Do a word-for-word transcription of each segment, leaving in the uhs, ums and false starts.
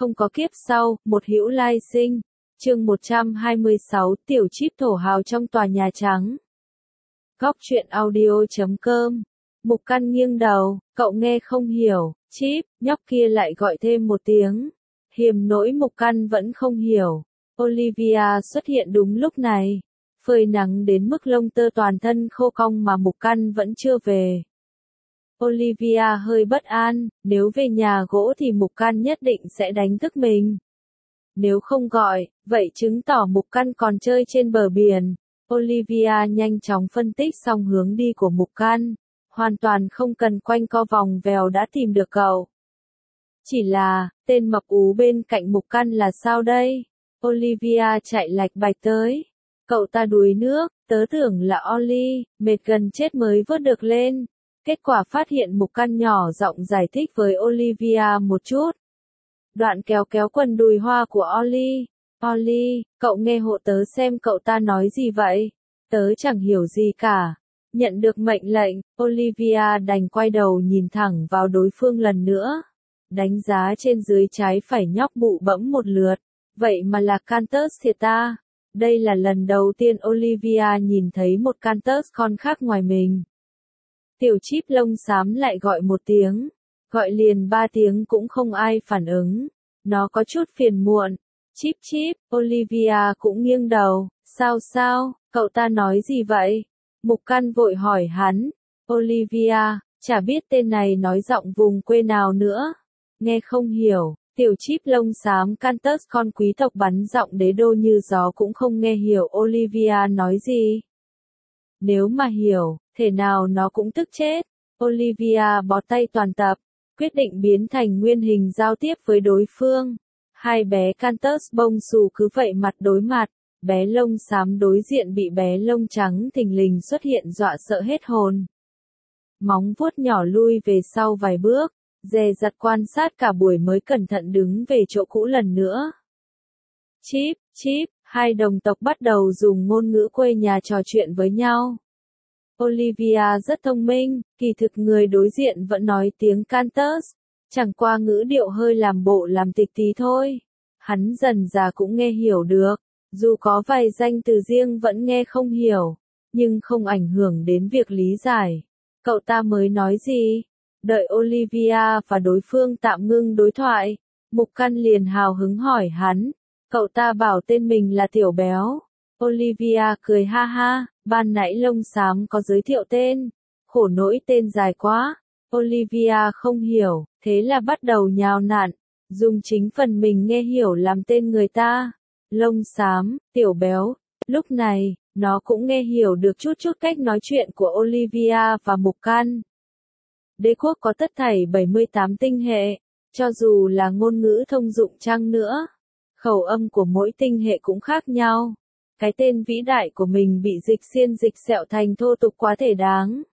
không có kiếp sau, một hữu lai sinh. Chương một trăm hai mươi sáu, tiểu chip thổ hào trong tòa nhà trắng. Góc truyện audio chấm com. Mục Căn nghiêng đầu, cậu nghe không hiểu, chip, nhóc kia lại gọi thêm một tiếng. Hiềm nỗi Mục Căn vẫn không hiểu. Olivia xuất hiện đúng lúc này. Phơi nắng đến mức lông tơ toàn thân khô cong mà Mục Căn vẫn chưa về. Olivia hơi bất an, nếu về nhà gỗ thì Mục Căn nhất định sẽ đánh thức mình. Nếu không gọi, vậy chứng tỏ Mục Căn còn chơi trên bờ biển. Olivia nhanh chóng phân tích xong hướng đi của Mục Căn, hoàn toàn không cần quanh co vòng vèo đã tìm được cậu. Chỉ là, tên mập ú bên cạnh Mục Căn là sao đây? Olivia chạy lạch bạch tới. Cậu ta đuối nước, tớ tưởng là Ollie, mệt gần chết mới vớt được lên. Kết quả phát hiện Mục Căn nhỏ giọng giải thích với Olivia một chút. Đoạn kéo kéo quần đùi hoa của Ollie. Ollie, cậu nghe hộ tớ xem cậu ta nói gì vậy? Tớ chẳng hiểu gì cả. Nhận được mệnh lệnh, Olivia đành quay đầu nhìn thẳng vào đối phương lần nữa. Đánh giá trên dưới trái phải nhóc bụ bẫm một lượt. Vậy mà là Cantus thiệt ta. Đây là lần đầu tiên Olivia nhìn thấy một Cantus con khác ngoài mình. Tiểu chip lông xám lại gọi một tiếng. Gọi liền ba tiếng cũng không ai phản ứng. Nó có chút phiền muộn. Chip chip, Olivia cũng nghiêng đầu. Sao sao, cậu ta nói gì vậy? Mục Căn vội hỏi hắn. Olivia, chả biết tên này nói giọng vùng quê nào nữa. Nghe không hiểu, tiểu chip lông xám Cantus con quý tộc bắn giọng đế đô như gió cũng không nghe hiểu Olivia nói gì. Nếu mà hiểu, thể nào nó cũng tức chết. Olivia bó tay toàn tập, quyết định biến thành nguyên hình giao tiếp với đối phương. Hai bé Cantus bông xù cứ vậy mặt đối mặt, bé lông xám đối diện bị bé lông trắng thình lình xuất hiện dọa sợ hết hồn. Móng vuốt nhỏ lui về sau vài bước, dè dặt quan sát cả buổi mới cẩn thận đứng về chỗ cũ lần nữa. Chip, chip, hai đồng tộc bắt đầu dùng ngôn ngữ quê nhà trò chuyện với nhau. Olivia rất thông minh, kỳ thực người đối diện vẫn nói tiếng Cantus, chẳng qua ngữ điệu hơi làm bộ làm tịch tí thôi. Hắn dần dà cũng nghe hiểu được, dù có vài danh từ riêng vẫn nghe không hiểu, nhưng không ảnh hưởng đến việc lý giải. Cậu ta mới nói gì? Đợi Olivia và đối phương tạm ngưng đối thoại, Mục Căn liền hào hứng hỏi hắn. Cậu ta bảo tên mình là Tiểu Béo. Olivia cười ha ha, ban nãy lông xám có giới thiệu tên. Khổ nỗi tên dài quá. Olivia không hiểu, thế là bắt đầu nhào nặn, dùng chính phần mình nghe hiểu làm tên người ta. Lông xám, Tiểu Béo. Lúc này, nó cũng nghe hiểu được chút chút cách nói chuyện của Olivia và Mục Căn. Đế quốc có tất thảy bảy mươi tám tinh hệ, cho dù là ngôn ngữ thông dụng chăng nữa. Khẩu âm của mỗi tinh hệ cũng khác nhau. Cái tên vĩ đại của mình bị dịch xiên dịch sẹo thành thô tục quá thể đáng.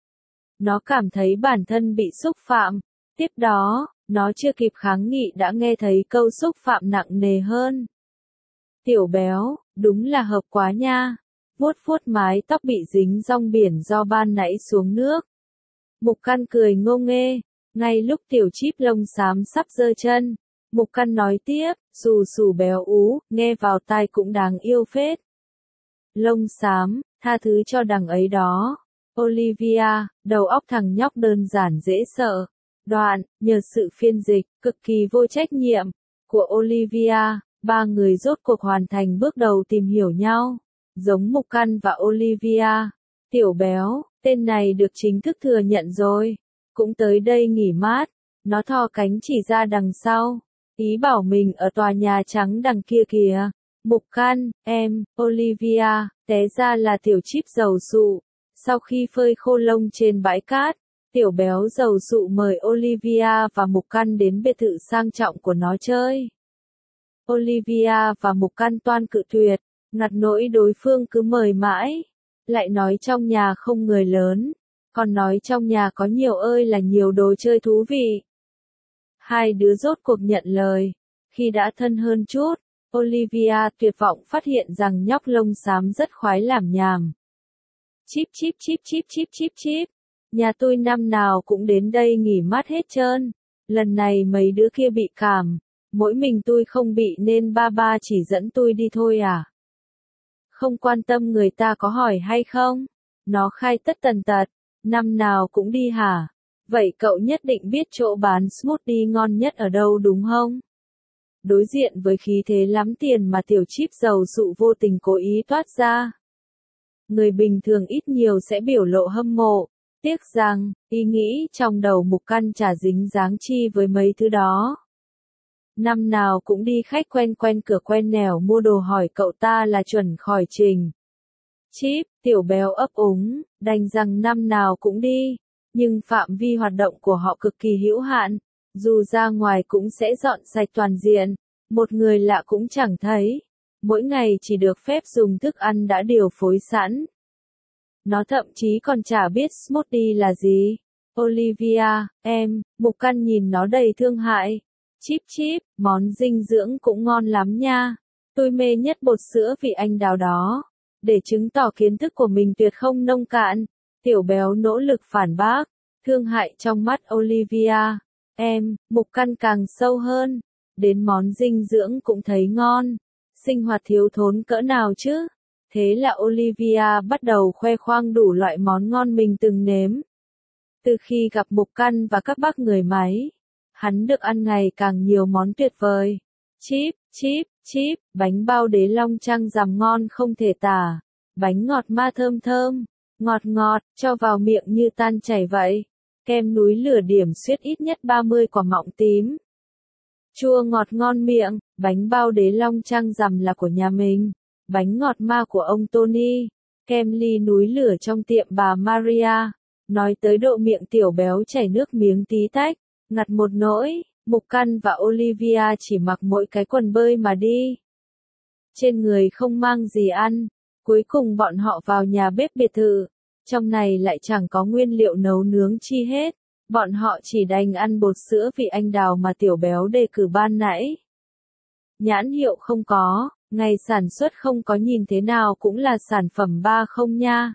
Nó cảm thấy bản thân bị xúc phạm. Tiếp đó, nó chưa kịp kháng nghị đã nghe thấy câu xúc phạm nặng nề hơn. Tiểu Béo, đúng là hợp quá nha. Vuốt vuốt mái tóc bị dính rong biển do ban nãy xuống nước. Mục Căn cười ngô nghê. Ngay lúc tiểu chip lông xám sắp giơ chân, Mục Căn nói tiếp, xù xù béo ú, nghe vào tai cũng đáng yêu phết. Lông xám, tha thứ cho đằng ấy đó. Olivia, đầu óc thằng nhóc đơn giản dễ sợ. Đoạn, nhờ sự phiên dịch, cực kỳ vô trách nhiệm, của Olivia, ba người rốt cuộc hoàn thành bước đầu tìm hiểu nhau. Giống Mục Căn và Olivia. Tiểu Béo, tên này được chính thức thừa nhận rồi. Cũng tới đây nghỉ mát. Nó thò cánh chỉ ra đằng sau. Ý bảo mình ở tòa nhà trắng đằng kia kìa. Mục Căn, em, Olivia, té ra là tiểu chip dầu sụ. Sau khi phơi khô lông trên bãi cát, Tiểu Béo dầu sụ mời Olivia và Mục Căn đến biệt thự sang trọng của nó chơi. Olivia và Mục Căn toan cự tuyệt, ngặt nỗi đối phương cứ mời mãi. Lại nói trong nhà không người lớn, còn nói trong nhà có nhiều ơi là nhiều đồ chơi thú vị. Hai đứa rốt cuộc nhận lời. Khi đã thân hơn chút, Olivia tuyệt vọng phát hiện rằng nhóc lông xám rất khoái làm nhảm. Chip chip chip chip chip chip chip. Nhà tôi năm nào cũng đến đây nghỉ mát hết trơn. Lần này mấy đứa kia bị cảm. Mỗi mình tôi không bị nên ba ba chỉ dẫn tôi đi thôi à? Không quan tâm người ta có hỏi hay không? Nó khai tất tần tật, năm nào cũng đi hả? Vậy cậu nhất định biết chỗ bán smoothie ngon nhất ở đâu đúng không? Đối diện với khí thế lắm tiền mà tiểu chip giàu dụ vô tình cố ý toát ra. Người bình thường ít nhiều sẽ biểu lộ hâm mộ, tiếc rằng, ý nghĩ trong đầu Mục Căn chả dính dáng chi với mấy thứ đó. Năm nào cũng đi khách quen quen cửa quen nẻo mua đồ hỏi cậu ta là chuẩn khỏi trình. Chip, tiểu béo ấp úng, đành rằng năm nào cũng đi, nhưng phạm vi hoạt động của họ cực kỳ hữu hạn, dù ra ngoài cũng sẽ dọn sạch toàn diện, một người lạ cũng chẳng thấy, mỗi ngày chỉ được phép dùng thức ăn đã điều phối sẵn. Nó thậm chí còn chả biết smoothie là gì. Olivia, em, Mục Căn nhìn nó đầy thương hại. Chip chip, món dinh dưỡng cũng ngon lắm nha. Tôi mê nhất bột sữa vị anh đào đó. Để chứng tỏ kiến thức của mình tuyệt không nông cạn, tiểu béo nỗ lực phản bác. Thương hại trong mắt Olivia. Em, Mục Căn càng sâu hơn. Đến món dinh dưỡng cũng thấy ngon. Sinh hoạt thiếu thốn cỡ nào chứ? Thế là Olivia bắt đầu khoe khoang đủ loại món ngon mình từng nếm. Từ khi gặp Mục Căn và các bác người máy, hắn được ăn ngày càng nhiều món tuyệt vời. Chip, chip, chip, bánh bao đế long trăng rằm ngon không thể tả. Bánh ngọt ma thơm thơm, ngọt ngọt, cho vào miệng như tan chảy vậy. Kem núi lửa điểm xuyết ít nhất ba mươi quả mọng tím. Chua ngọt ngon miệng, bánh bao đế long trăng rằm là của nhà mình. Bánh ngọt ma của ông Tony, kem ly núi lửa trong tiệm bà Maria. Nói tới độ miệng tiểu béo chảy nước miếng tí tách, ngặt một nỗi, Mục Căn và Olivia chỉ mặc mỗi cái quần bơi mà đi. Trên người không mang gì ăn, cuối cùng bọn họ vào nhà bếp biệt thự, trong này lại chẳng có nguyên liệu nấu nướng chi hết, bọn họ chỉ đành ăn bột sữa vị anh đào mà tiểu béo đề cử ban nãy. Nhãn hiệu không có. Ngày sản xuất không có nhìn thế nào cũng là sản phẩm ba không nha.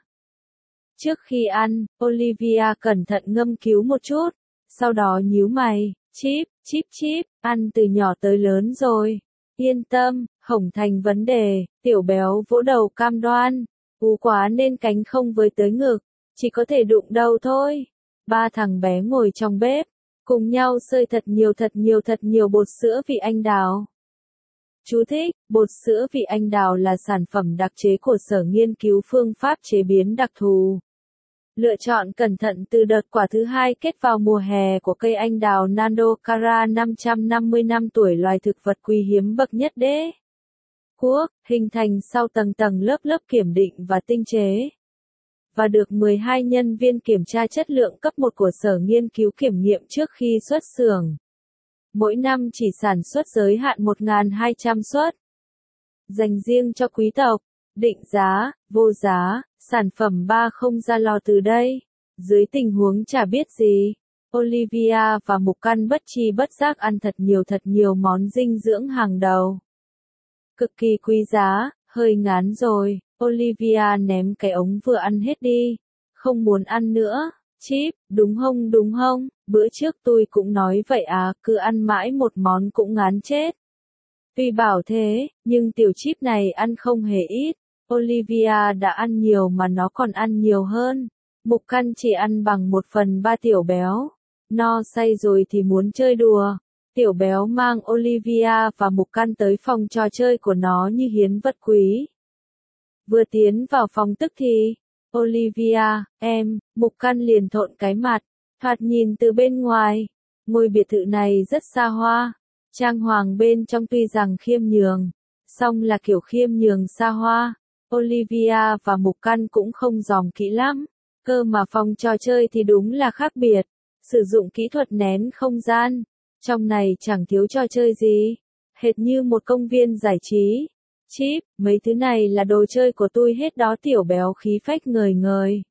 Trước khi ăn, Olivia cẩn thận ngâm cứu một chút, sau đó nhíu mày, chip, chip chip, ăn từ nhỏ tới lớn rồi. Yên tâm, không thành vấn đề, tiểu béo vỗ đầu cam đoan, ú quá nên cánh không với tới ngực, chỉ có thể đụng đầu thôi. Ba thằng bé ngồi trong bếp, cùng nhau xơi thật nhiều thật nhiều thật nhiều bột sữa vị anh đào. Chú thích, bột sữa vị anh đào là sản phẩm đặc chế của Sở Nghiên cứu Phương pháp chế biến đặc thù. Lựa chọn cẩn thận từ đợt quả thứ hai kết vào mùa hè của cây anh đào Nandocara năm trăm năm mươi năm tuổi, loài thực vật quý hiếm bậc nhất đế quốc, hình thành sau tầng tầng lớp lớp kiểm định và tinh chế. Và được mười hai nhân viên kiểm tra chất lượng cấp một của Sở Nghiên cứu kiểm nghiệm trước khi xuất xưởng. Mỗi năm chỉ sản xuất giới hạn một nghìn hai trăm suất. Dành riêng cho quý tộc, định giá, vô giá, sản phẩm ba không ra lò từ đây. Dưới tình huống chả biết gì, Olivia và Mục Căn bất chi bất giác ăn thật nhiều thật nhiều món dinh dưỡng hàng đầu. Cực kỳ quý giá, hơi ngán rồi, Olivia ném cái ống vừa ăn hết đi, không muốn ăn nữa. Chip, đúng không đúng không, bữa trước tôi cũng nói vậy à, cứ ăn mãi một món cũng ngán chết. Tuy bảo thế, nhưng tiểu chip này ăn không hề ít, Olivia đã ăn nhiều mà nó còn ăn nhiều hơn. Mục Căn chỉ ăn bằng một phần ba tiểu béo, no say rồi thì muốn chơi đùa. Tiểu béo mang Olivia và Mục Căn tới phòng trò chơi của nó như hiến vật quý. Vừa tiến vào phòng tức thì, Olivia, em, Mục Căn liền thộn cái mặt, thoạt nhìn từ bên ngoài, ngôi biệt thự này rất xa hoa, trang hoàng bên trong tuy rằng khiêm nhường, song là kiểu khiêm nhường xa hoa. Olivia và Mục Căn cũng không dòm kỹ lắm, cơ mà phòng trò chơi thì đúng là khác biệt, sử dụng kỹ thuật nén không gian, trong này chẳng thiếu trò chơi gì, hệt như một công viên giải trí. Chip, mấy thứ này là đồ chơi của tôi hết đó, tiểu béo khí phách ngời ngời.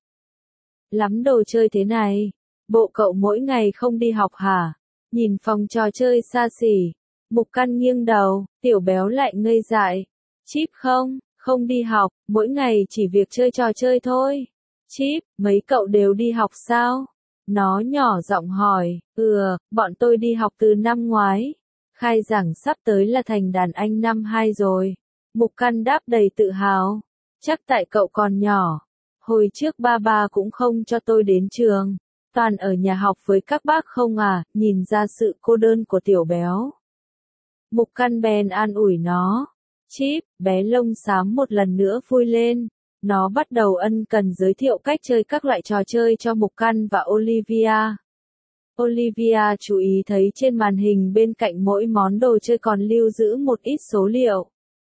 Lắm đồ chơi thế này, bộ cậu mỗi ngày không đi học hả? Nhìn phòng trò chơi xa xỉ, Mục Căn nghiêng đầu, tiểu béo lại ngây dại. Chip không, không đi học, mỗi ngày chỉ việc chơi trò chơi thôi. Chip, mấy cậu đều đi học sao? Nó nhỏ giọng hỏi, ừ, bọn tôi đi học từ năm ngoái. Khai giảng sắp tới là thành đàn anh năm hai rồi. Mục Căn đáp đầy tự hào. Chắc tại cậu còn nhỏ. Hồi trước ba ba cũng không cho tôi đến trường. Toàn ở nhà học với các bác không à, nhìn ra sự cô đơn của tiểu béo. Mục Căn bèn an ủi nó. Chip, bé lông xám một lần nữa vui lên. Nó bắt đầu ân cần giới thiệu cách chơi các loại trò chơi cho Mục Căn và Olivia. Olivia chú ý thấy trên màn hình bên cạnh mỗi món đồ chơi còn lưu giữ một ít số liệu.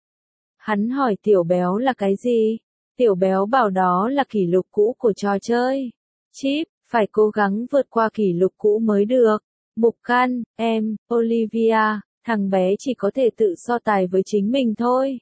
Hắn hỏi tiểu béo là cái gì? Tiểu béo bảo đó là kỷ lục cũ của trò chơi. Chip, phải cố gắng vượt qua kỷ lục cũ mới được. Mục Căn, em, Olivia, thằng bé chỉ có thể tự so tài với chính mình thôi.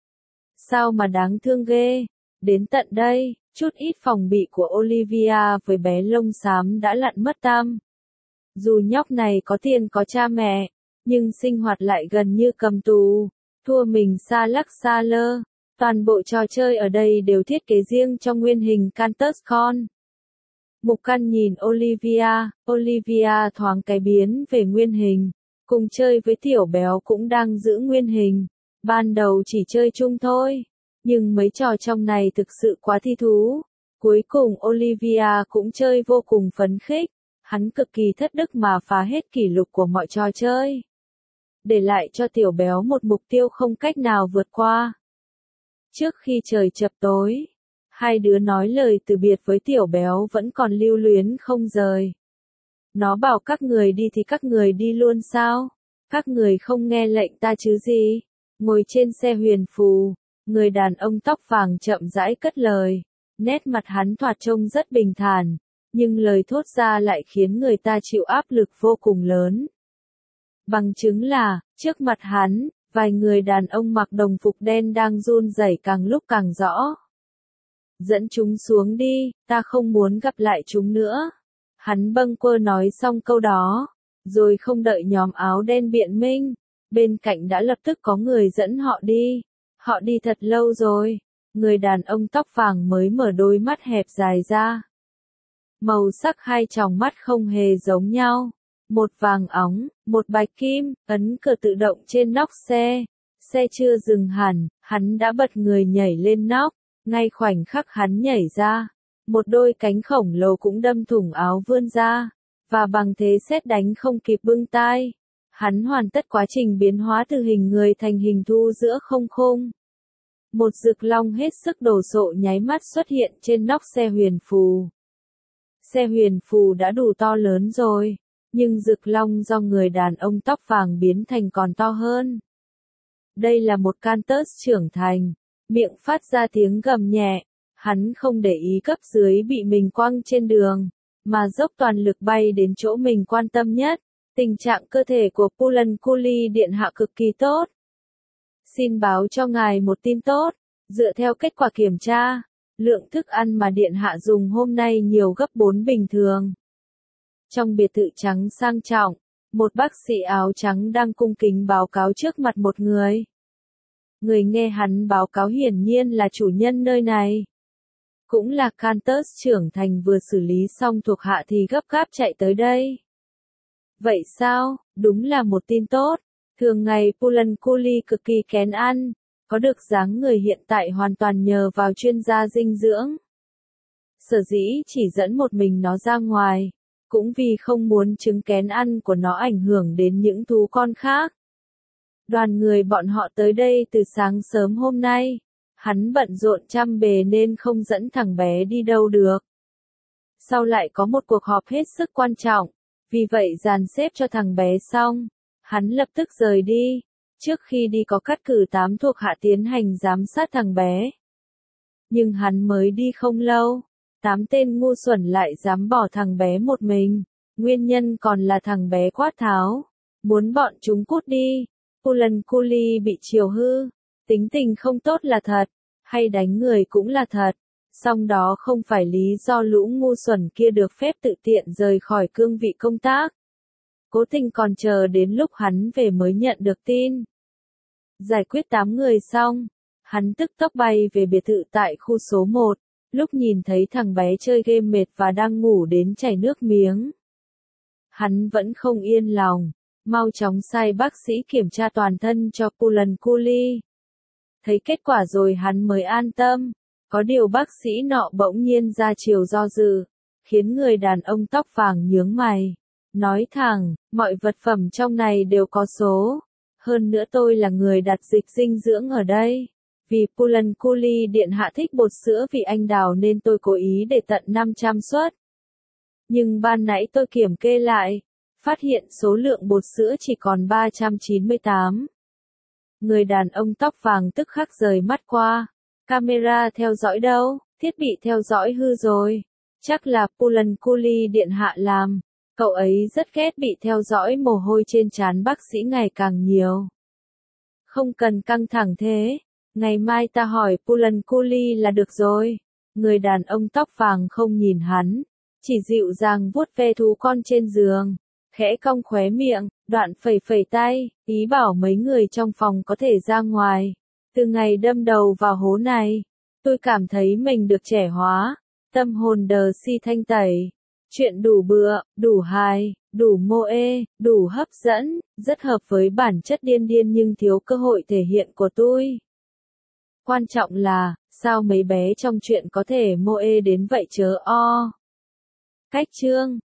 Sao mà đáng thương ghê. Đến tận đây, chút ít phòng bị của Olivia với bé lông xám đã lặn mất tăm. Dù nhóc này có tiền có cha mẹ, nhưng sinh hoạt lại gần như cầm tù, thua mình xa lắc xa lơ. Toàn bộ trò chơi ở đây đều thiết kế riêng cho nguyên hình Cantus Con. Mục Căn nhìn Olivia, Olivia thoáng cái biến về nguyên hình, cùng chơi với tiểu béo cũng đang giữ nguyên hình. Ban đầu chỉ chơi chung thôi, nhưng mấy trò trong này thực sự quá thi thú. Cuối cùng Olivia cũng chơi vô cùng phấn khích. Hắn cực kỳ thất đức mà phá hết kỷ lục của mọi trò chơi. Để lại cho tiểu béo một mục tiêu không cách nào vượt qua. Trước khi trời chập tối, hai đứa nói lời từ biệt với tiểu béo vẫn còn lưu luyến không rời. Nó bảo các người đi thì các người đi luôn sao? Các người không nghe lệnh ta chứ gì? Ngồi trên xe huyền phù, người đàn ông tóc vàng chậm rãi cất lời. Nét mặt hắn thoạt trông rất bình thản, nhưng lời thốt ra lại khiến người ta chịu áp lực vô cùng lớn. Bằng chứng là, trước mặt hắn, vài người đàn ông mặc đồng phục đen đang run rẩy càng lúc càng rõ. Dẫn chúng xuống đi, ta không muốn gặp lại chúng nữa. Hắn bâng quơ nói xong câu đó, rồi không đợi nhóm áo đen biện minh, bên cạnh đã lập tức có người dẫn họ đi. Họ đi thật lâu rồi, người đàn ông tóc vàng mới mở đôi mắt hẹp dài ra. Màu sắc hai tròng mắt không hề giống nhau. Một vàng óng, một bạch kim, ấn cờ tự động trên nóc xe. Xe chưa dừng hẳn, hắn đã bật người nhảy lên nóc. Ngay khoảnh khắc hắn nhảy ra, một đôi cánh khổng lồ cũng đâm thủng áo vươn ra. Và bằng thế sét đánh không kịp bưng tai, hắn hoàn tất quá trình biến hóa từ hình người thành hình thu giữa không khung. Một rực long hết sức đồ sộ nháy mắt xuất hiện trên nóc xe huyền phù. Xe huyền phù đã đủ to lớn rồi, nhưng rực long do người đàn ông tóc vàng biến thành còn to hơn. Đây là một Cantus trưởng thành, miệng phát ra tiếng gầm nhẹ, hắn không để ý cấp dưới bị mình quăng trên đường, mà dốc toàn lực bay đến chỗ mình quan tâm nhất. Tình trạng cơ thể của Pulan Kuli điện hạ cực kỳ tốt. Xin báo cho ngài một tin tốt, dựa theo kết quả kiểm tra, lượng thức ăn mà điện hạ dùng hôm nay nhiều gấp bốn bình thường. Trong biệt thự trắng sang trọng, một bác sĩ áo trắng đang cung kính báo cáo trước mặt một người. Người nghe hắn báo cáo hiển nhiên là chủ nhân nơi này. Cũng là Cantus trưởng thành vừa xử lý xong thuộc hạ thì gấp gáp chạy tới đây. Vậy sao, đúng là một tin tốt. Thường ngày Pulan Kuli cực kỳ kén ăn, có được dáng người hiện tại hoàn toàn nhờ vào chuyên gia dinh dưỡng. Sở dĩ chỉ dẫn một mình nó ra ngoài, cũng vì không muốn chứng kén ăn của nó ảnh hưởng đến những thú con khác. Đoàn người bọn họ tới đây từ sáng sớm hôm nay, hắn bận rộn trăm bề nên không dẫn thằng bé đi đâu được. Sau lại có một cuộc họp hết sức quan trọng, vì vậy dàn xếp cho thằng bé xong, hắn lập tức rời đi. Trước khi đi có cắt cử tám thuộc hạ tiến hành giám sát thằng bé. Nhưng hắn mới đi không lâu, tám tên ngu xuẩn lại dám bỏ thằng bé một mình. Nguyên nhân còn là thằng bé quát tháo, muốn bọn chúng cút đi. Pulan Kuli bị chiều hư, tính tình không tốt là thật, hay đánh người cũng là thật. Song đó không phải lý do lũ ngu xuẩn kia được phép tự tiện rời khỏi cương vị công tác. Cố Tình còn chờ đến lúc hắn về mới nhận được tin. Giải quyết tám người xong, hắn tức tốc bay về biệt thự tại khu số một, lúc nhìn thấy thằng bé chơi game mệt và đang ngủ đến chảy nước miếng. Hắn vẫn không yên lòng, Mau chóng sai bác sĩ kiểm tra toàn thân cho Pullankuli. Thấy kết quả rồi hắn mới an tâm. Có điều bác sĩ nọ bỗng nhiên ra chiều do dự, khiến người đàn ông tóc vàng nhướng mày. Nói thẳng, mọi vật phẩm trong này đều có số. Hơn nữa tôi là người đặt dịch dinh dưỡng ở đây. Vì Pullankuli điện hạ thích bột sữa vị anh đào nên tôi cố ý để tận năm trăm suất. Nhưng ban nãy tôi kiểm kê lại, phát hiện số lượng bột sữa chỉ còn ba trăm chín mươi tám. Người đàn ông tóc vàng tức khắc rời mắt qua. Camera theo dõi đâu? Thiết bị theo dõi hư rồi. Chắc là Pullankuli điện hạ làm. Cậu ấy rất ghét bị theo dõi, mồ hôi trên trán bác sĩ ngày càng nhiều. Không cần căng thẳng thế. Ngày mai ta hỏi Pullankuli là được rồi. Người đàn ông tóc vàng không nhìn hắn, chỉ dịu dàng vuốt ve thú con trên giường, khẽ cong khóe miệng, đoạn phẩy phẩy tay, ý bảo mấy người trong phòng có thể ra ngoài. Từ ngày đâm đầu vào hố này, tôi cảm thấy mình được trẻ hóa, tâm hồn đờ si thanh tẩy. Chuyện đủ bựa, đủ hài, đủ mô ê, đủ hấp dẫn, rất hợp với bản chất điên điên nhưng thiếu cơ hội thể hiện của tôi. Quan trọng là, sao mấy bé trong chuyện có thể mô ê đến vậy chớ o. Cách chương